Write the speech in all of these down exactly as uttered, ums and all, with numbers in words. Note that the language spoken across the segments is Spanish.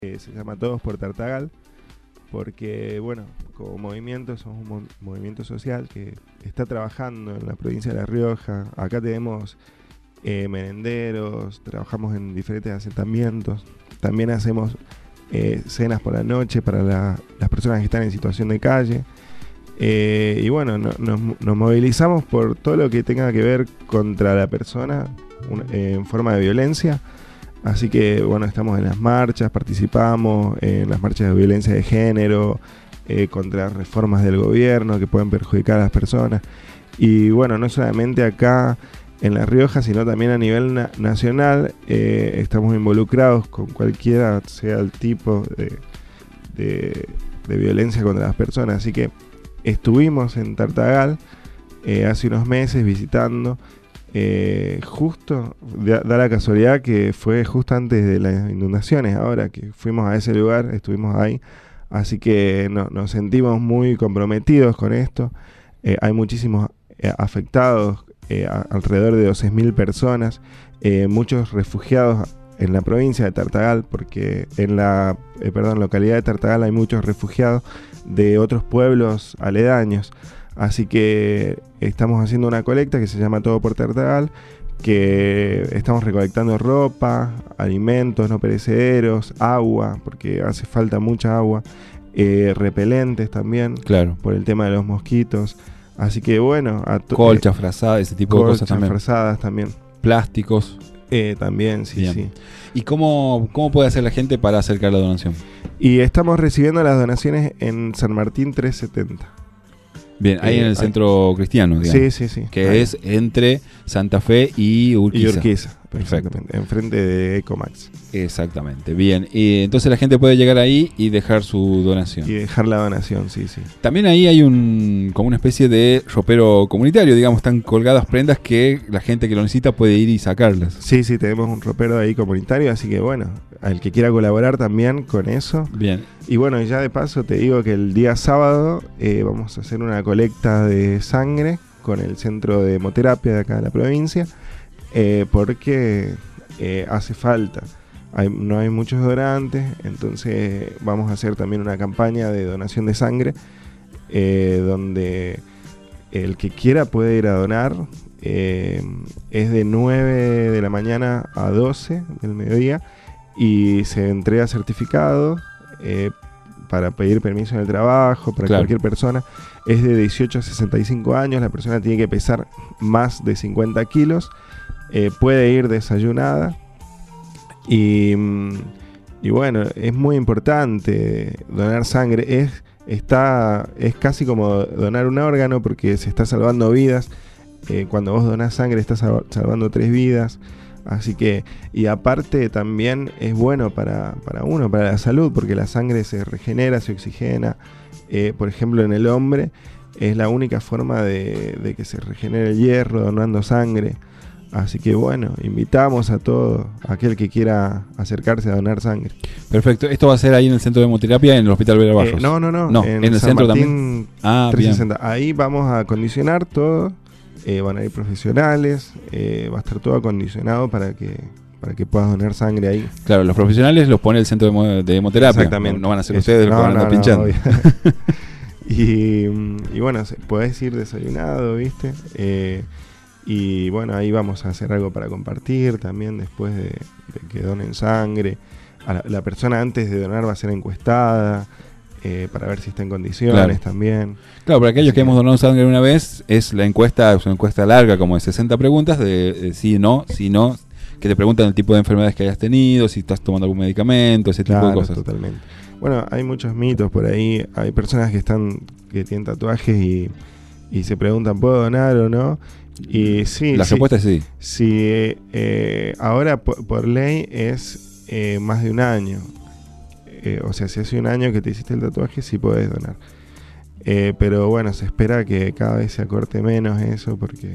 Eh, se llama Todos por Tartagal, porque, bueno, como movimiento, somos un mo- movimiento social que está trabajando en la provincia de La Rioja. Acá tenemos eh, merenderos, trabajamos en diferentes asentamientos. También hacemos eh, cenas por la noche para la, las personas que están en situación de calle. Eh, y bueno, no, nos, nos movilizamos por todo lo que tenga que ver contra la persona un, eh, en forma de violencia. Así que bueno, estamos en las marchas, participamos en las marchas de violencia de género, eh, contra reformas del gobierno que pueden perjudicar a las personas. Y bueno, no solamente acá en La Rioja, sino también a nivel na- nacional, eh, estamos involucrados con cualquiera sea el tipo de, de, de violencia contra las personas. Así que estuvimos en Tartagal eh, hace unos meses visitando. Eh, justo, da, da la casualidad que fue justo antes de las inundaciones, ahora que fuimos a ese lugar, estuvimos ahí, así que no, nos sentimos muy comprometidos con esto. Eh, hay muchísimos eh, afectados, eh, a, alrededor de doce mil personas, eh, muchos refugiados en la provincia de Tartagal, porque en la eh, perdón, localidad de Tartagal hay muchos refugiados de otros pueblos aledaños. Así que estamos haciendo una colecta que se llama Todo por Tartagal, que estamos recolectando ropa, alimentos no perecederos, agua, porque hace falta mucha agua, eh, repelentes también, claro, por el tema de los mosquitos. Así que bueno, a to- colchas, frazadas, ese tipo de cosas también. Colchas frazadas también. Plásticos. Eh, también, sí, Bien. sí. ¿Y cómo, cómo puede hacer la gente para acercar la donación? Y estamos recibiendo las donaciones en San Martín trescientos setenta. Bien, ahí Eh, en el ahí. centro cristiano, digamos. Sí, sí, sí. Que Ahí. es entre Santa Fe y Urquiza. Y Urquiza, Perfecto. exactamente, enfrente de Ecomax. Exactamente, bien. Y entonces la gente puede llegar ahí y dejar su donación. Y dejar la donación, sí, sí. También ahí hay un como una especie de ropero comunitario, digamos, están colgadas prendas que la gente que lo necesita puede ir y sacarlas. Sí, sí, tenemos un ropero ahí comunitario, así que bueno, al que quiera colaborar también con eso. Bien. Y bueno, ya de paso te digo que el día sábado eh, vamos a hacer una colecta de sangre con el centro de hemoterapia de acá de la provincia, eh, porque eh, hace falta. Hay, no hay muchos donantes, entonces vamos a hacer también una campaña de donación de sangre, eh, donde el que quiera puede ir a donar. Eh, es de nueve de la mañana a doce del mediodía y se entrega certificado eh, para pedir permiso en el trabajo, para Claro. cualquier persona. Es de dieciocho a sesenta y cinco años, la persona tiene que pesar más de cincuenta kilos, eh, puede ir desayunada. Y, y bueno, es muy importante donar sangre. Es, está, es casi como donar un órgano porque se está salvando vidas. Eh, cuando vos donás sangre estás sal- salvando tres vidas. Así que, y aparte también es bueno para, para uno, para la salud, porque la sangre se regenera, se oxigena. Eh, por ejemplo, en el hombre es la única forma de, de que se regenere el hierro donando sangre. Así que bueno, invitamos a todo aquel que quiera acercarse a donar sangre. Perfecto. Esto va a ser ahí en el centro de hemoterapia en el Hospital Vera Barros. Eh, no, no, no, No, en, en el San centro Martín Ah, bien. trescientos sesenta. Ahí vamos a acondicionar todo, eh, van a ir profesionales, eh, va a estar todo acondicionado para que para que puedas donar sangre ahí. Claro, los profesionales los pone el centro de, hemo- de hemoterapia. Exactamente. No, no van a ser Eso. ustedes los que No, van a no, andar no, pinchando. obvio. y, y bueno, se- podés ir desayunado, ¿viste? Eh, y bueno, ahí vamos a hacer algo para compartir también después de, de que donen sangre. A la, la persona antes de donar va a ser encuestada eh, para ver si está en condiciones Claro. también. Claro, para aquellos Así que que- hemos donado sangre una vez, es la encuesta, es una encuesta larga, como de sesenta preguntas, de, de sí, no, sí, no, que te preguntan el tipo de enfermedades que hayas tenido, si estás tomando algún medicamento, ese tipo de Claro, cosas. totalmente. Bueno, hay muchos mitos por ahí. Hay personas que están que tienen tatuajes y, y se preguntan, ¿puedo donar o no? Y sí, La sí, respuesta es sí. sí, eh, ahora por, por ley es eh, más de un año. Eh, o sea, si hace un año que te hiciste el tatuaje, sí podés donar. Eh, pero bueno, se espera que cada vez se acorte menos eso, porque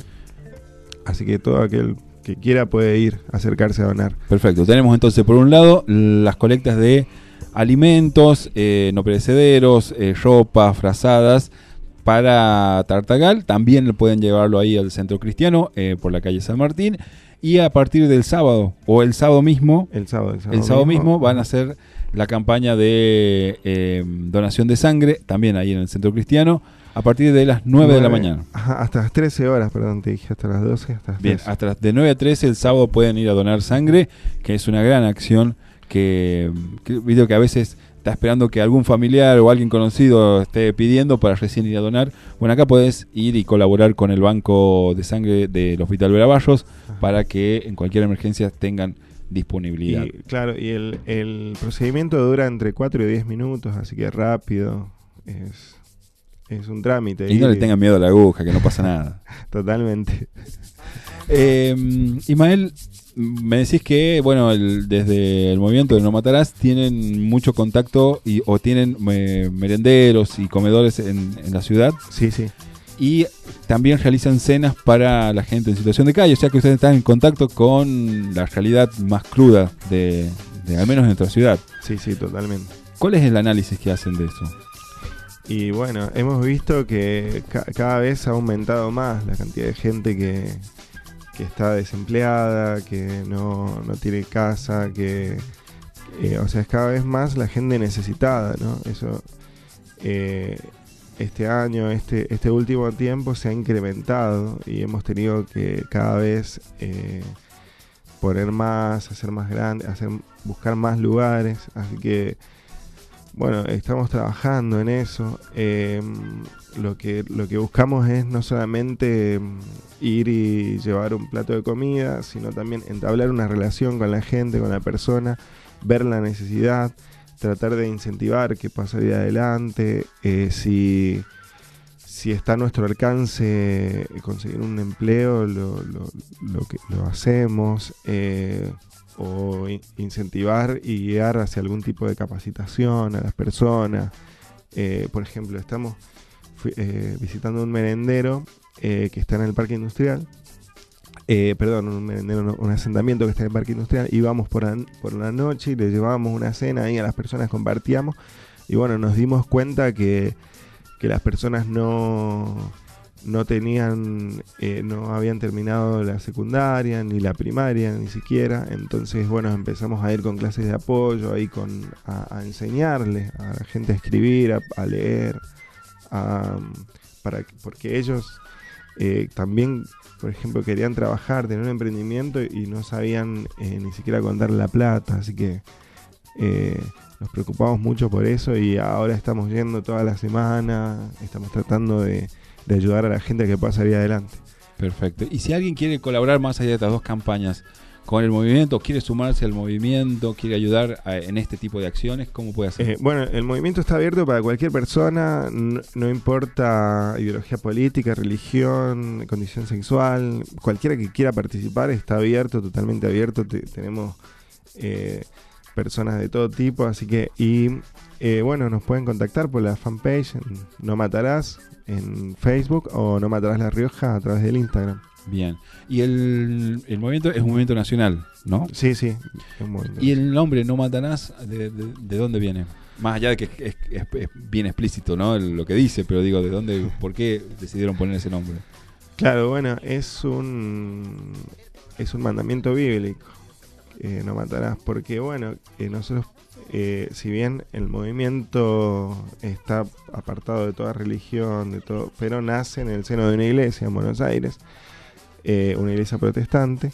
así que todo aquel que quiera puede ir, acercarse a donar. Perfecto. Tenemos entonces, por un lado, las colectas de alimentos, eh, no perecederos, eh, ropa, frazadas, para Tartagal. También pueden llevarlo ahí al centro cristiano, eh, por la calle San Martín. Y a partir del sábado, o el sábado mismo, El sábado, el sábado, el sábado mismo van a hacer la campaña de eh, donación de sangre, también ahí en el Centro Cristiano, a partir de las nueve de la mañana. Ajá, hasta las trece horas, perdón, te dije, hasta las doce, hasta las Bien, trece. hasta las de nueve a trece el sábado pueden ir a donar sangre, que es una gran acción que, que, video que a veces está esperando que algún familiar o alguien conocido esté pidiendo para recién ir a donar. Bueno, acá podés ir y colaborar con el banco de sangre del Hospital Veraballos para que en cualquier emergencia tengan disponibilidad. Y, claro, y el, el procedimiento dura entre cuatro y diez minutos, así que rápido, es, es un trámite. Y no le tengan miedo a la aguja, que no pasa nada. Totalmente. Eh, Ismael, me decís que, bueno, el, desde el movimiento de No Matarás tienen mucho contacto y, o tienen eh, merenderos y comedores en, en la ciudad. Sí, sí. Y también realizan cenas para la gente en situación de calle, o sea que ustedes están en contacto con la realidad más cruda de, de al menos de nuestra ciudad. Sí, sí, totalmente. ¿Cuál es el análisis que hacen de eso? Y bueno, hemos visto que ca- cada vez ha aumentado más la cantidad de gente que, que está desempleada, que no, no tiene casa, que eh, o sea, es cada vez más la gente necesitada, ¿no? Eso eh, este año, este, este último tiempo se ha incrementado y hemos tenido que cada vez eh, poner más, hacer más grande, hacer, buscar más lugares, así que bueno, estamos trabajando en eso. Eh, lo que lo que buscamos es no solamente ir y llevar un plato de comida, sino también entablar una relación con la gente, con la persona, ver la necesidad, tratar de incentivar que pueda salir adelante. Eh, si, si está a nuestro alcance conseguir un empleo, lo, lo, lo, que, lo hacemos. Eh, o incentivar y guiar hacia algún tipo de capacitación a las personas. Eh, por ejemplo, estamos fui, eh, visitando un merendero eh, que está en el parque industrial, eh, perdón, un merendero, no, un asentamiento que está en el parque industrial, y vamos por, an, por la noche y le llevábamos una cena ahí a las personas, compartíamos, y bueno, nos dimos cuenta que, que las personas no... no tenían, eh, no habían terminado la secundaria, ni la primaria, ni siquiera. Entonces, bueno, empezamos a ir con clases de apoyo, ahí con, a, a enseñarles a la gente a escribir, a, a leer, a, para, porque ellos eh, también, por ejemplo, querían trabajar, tener un emprendimiento y no sabían eh, ni siquiera contar la plata, así que eh, nos preocupamos mucho por eso y ahora estamos yendo toda la semana, estamos tratando de de ayudar a la gente a que pueda salir adelante. Perfecto. Y si alguien quiere colaborar más allá de estas dos campañas con el movimiento, quiere sumarse al movimiento, quiere ayudar a, en este tipo de acciones, ¿cómo puede hacer? Eh, bueno, el movimiento está abierto para cualquier persona, no, no importa ideología política, religión, condición sexual, cualquiera que quiera participar está abierto, totalmente abierto. Te, tenemos eh, personas de todo tipo, así que, y eh, bueno, nos pueden contactar por la fanpage No Matarás en Facebook o No Matarás La Rioja a través del Instagram. Bien. Y el, el movimiento es un movimiento nacional, ¿no? Sí, sí. Es un movimiento. ¿Y el nombre No Matarás, de, de, de dónde viene? Más allá de que es, es, es bien explícito, ¿no? El, lo que dice, pero digo, ¿de dónde, por qué decidieron poner ese nombre? Claro, bueno, es un es un mandamiento bíblico. Eh, no matarás, porque bueno, eh, nosotros, eh, si bien el movimiento está apartado de toda religión, de todo, pero nace en el seno de una iglesia en Buenos Aires, eh, una iglesia protestante,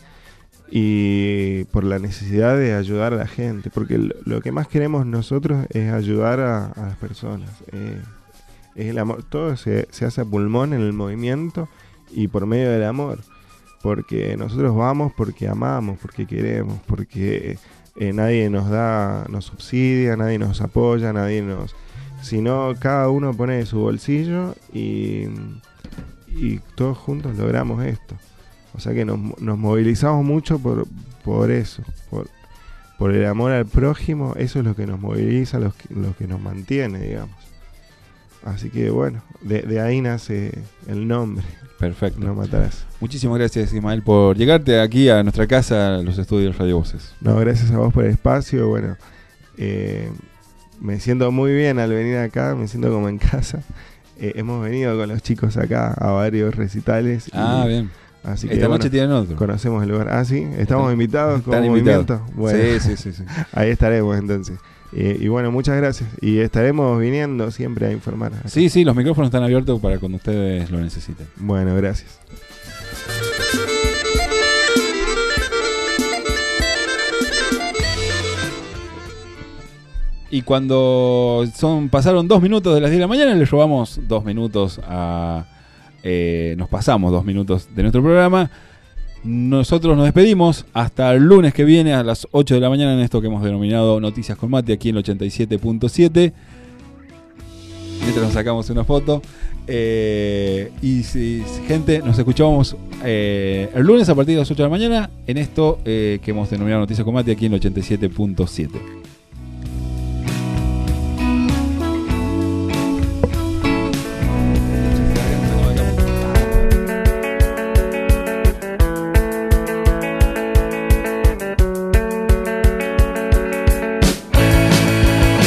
y por la necesidad de ayudar a la gente, porque lo, lo que más queremos nosotros es ayudar a, a las personas. Eh, es el amor, todo se, se hace a pulmón en el movimiento y por medio del amor. Porque nosotros vamos porque amamos, porque queremos, porque eh, nadie nos da, nos subsidia, nadie nos apoya, nadie nos... Sino cada uno pone de su bolsillo y, y todos juntos logramos esto. O sea que nos, nos movilizamos mucho por, por eso, por, por el amor al prójimo. Eso es lo que nos moviliza, lo que, lo que nos mantiene, digamos. Así que bueno, de, de ahí nace el nombre. Perfecto. No Matarás. Muchísimas gracias, Ismael, por llegarte aquí a nuestra casa, a los estudios Radio Voces. No, gracias a vos por el espacio. Bueno, eh, me siento muy bien al venir acá, me siento como en casa. Eh, hemos venido con los chicos acá a varios recitales. Ah, y, bien. Así que, Esta bueno, noche tienen otro. Conocemos el lugar. Ah, sí, estamos invitados como Están movimiento. invitados. Bueno, sí, sí, sí, sí. ahí estaremos entonces. Eh, y bueno, muchas gracias. Y estaremos viniendo siempre a informar. Acá. Sí, sí, los micrófonos están abiertos para cuando ustedes lo necesiten. Bueno, gracias. Y cuando son pasaron dos minutos de las diez de la mañana, le robamos dos minutos a... Eh, nos pasamos dos minutos de nuestro programa. Nosotros nos despedimos hasta el lunes que viene a las ocho de la mañana en esto que hemos denominado Noticias con Mate, aquí en el ochenta y siete punto siete. Mientras nos sacamos una foto. Eh, y si, gente, nos escuchamos eh, el lunes a partir de las ocho de la mañana en esto eh, que hemos denominado Noticias con Mate, aquí en el ochenta y siete punto siete.